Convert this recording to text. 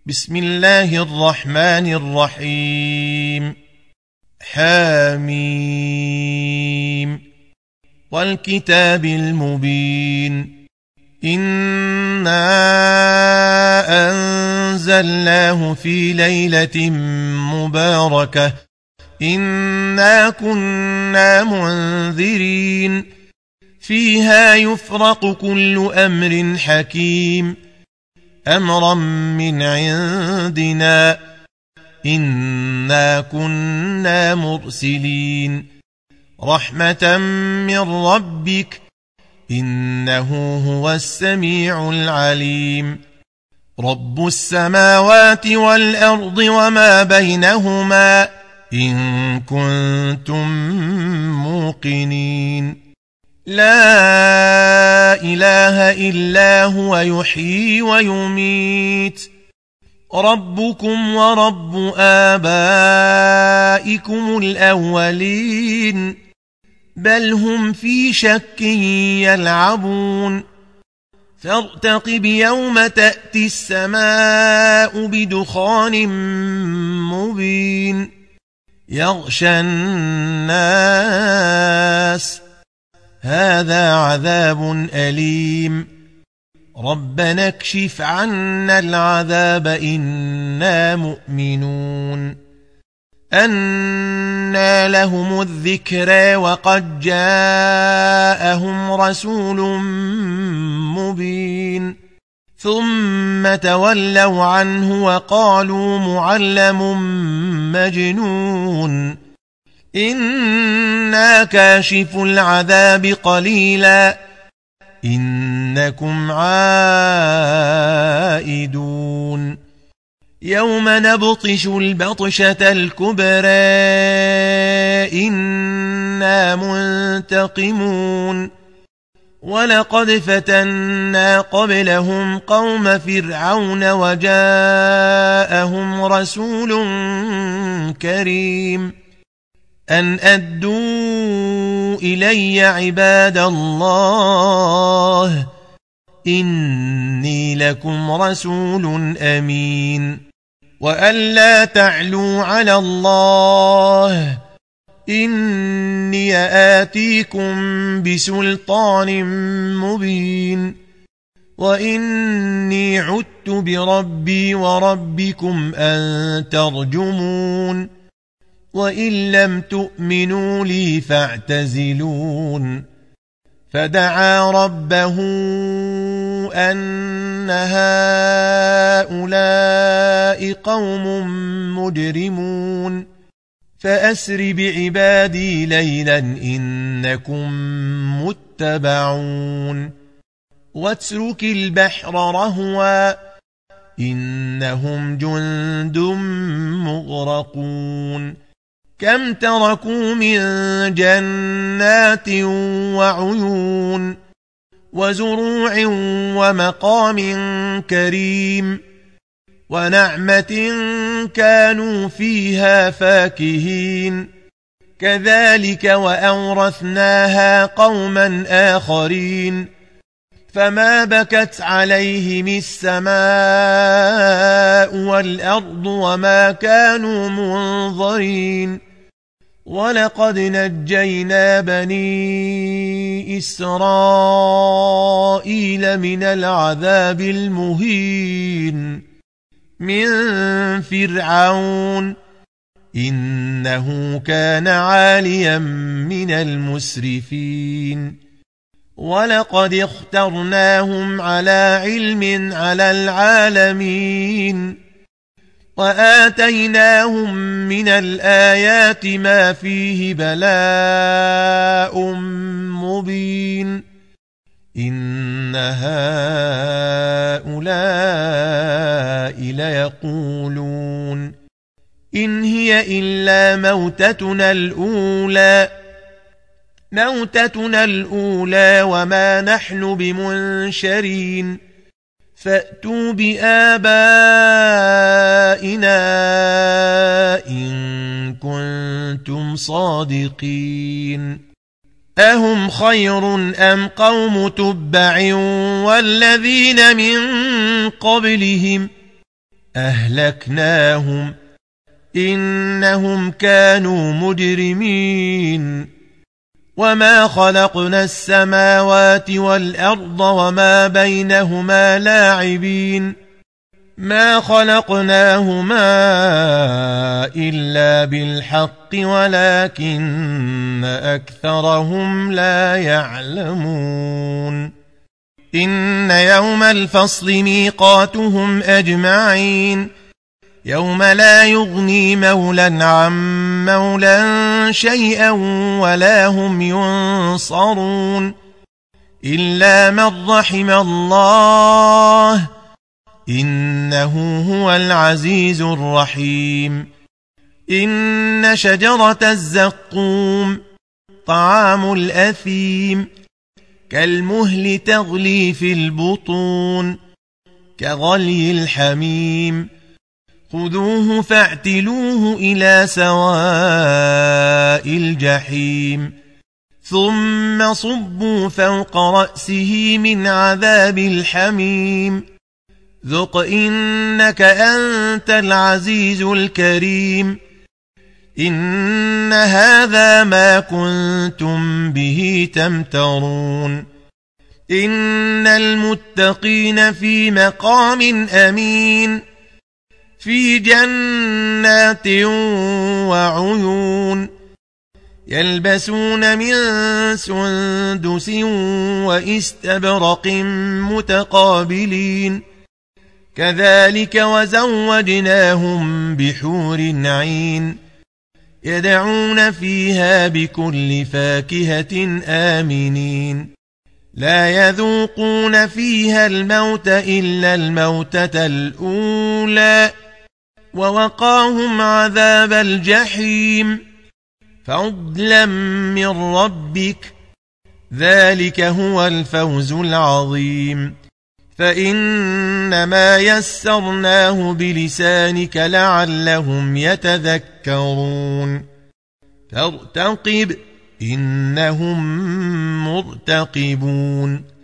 بسم الله الرحمن الرحيم حميم والكتاب المبين إنا أنزلناه في ليلة مباركة إنا كنا منذرين فيها يفرق كل أمر حكيم أمرا من عندنا إنا كنا مرسلين رحمة من ربك إنه هو السميع العليم رب السماوات والأرض وما بينهما إن كنتم موقنين لا إله إلا هو يحيي ويميت ربكم ورب آبائكم الأولين بل هم في شك يلعبون فارتقب يوم تأتي السماء بدخان مبين يغشى الناس هذا عذاب أليم ربنا اكشف عنا العذاب إنا مؤمنون أنى لهم الذكرى وقد جاءهم رسول مبين ثم تولوا عنه وقالوا معلم مجنون إنا كاشف العذاب قليلا إنكم عائدون يوم نبطش البطشة الكبرى إنا منتقمون ولقد فتنا قبلهم قوم فرعون وجاءهم رسول كريم أن أدوا إلي عباد الله إني لكم رسول أمين وأن لا تعلوا على الله إني آتيكم بسلطان مبين وإني عدت بربي وربكم أن ترجمون وإن لم تؤمنوا لي فاعتزلون فدعا ربه أن هؤلاء قوم مجرمون فأسر بعبادي ليلا إنكم متبعون واترك البحر رهوا إنهم جند مغرقون كم تركوا من جنات وعيون وزروع ومقام كريم ونعمة كانوا فيها فاكهين كذلك وأورثناها قوما آخرين فما بكت عليهم السماء والأرض وما كانوا منظرين ولقد نجينا بني إسرائيل من العذاب المهين من فرعون إنه كان عاليا من المسرفين ولقد اخترناهم على علم على العالمين وآتيناهم من الآيات ما فيه بلاء مبين إن هؤلاء ليقولون إن هي إلا موتتنا الأولى وما نحن بمنشرين فأتوا بآبائنا إن كنتم صادقين أهم خير أم قوم تبع والذين من قبلهم أهلكناهم إنهم كانوا مجرمين وما خلقنا السماوات والأرض وما بينهما لاعبين ما خلقناهما إلا بالحق ولكن أكثرهم لا يعلمون إن يوم الفصل ميقاتهم أجمعين يوم لا يغني مولا عن مولا شيئا ولا هم ينصرون إلا من رحم الله إنه هو العزيز الرحيم إن شجرة الزقوم طعام الأثيم كالمهل تغلي في البطون كغلي الحميم خذوه فاعتلوه إلى سواء الجحيم ثم صبوا فوق رأسه من عذاب الحميم ذق إنك أنت العزيز الكريم إن هذا ما كنتم به تمترون إن المتقين في مقام أمين في جنات وعيون يلبسون من سندس وإستبرق متقابلين كذلك وزوجناهم بحور عين يدعون فيها بكل فاكهة آمنين لا يذوقون فيها الموت إلا الموتة الأولى ووقاهم عذاب الجحيم فضلا من ربك ذلك هو الفوز العظيم فإنما يسرناه بلسانك لعلهم يتذكرون فارتقب إنهم مرتقبون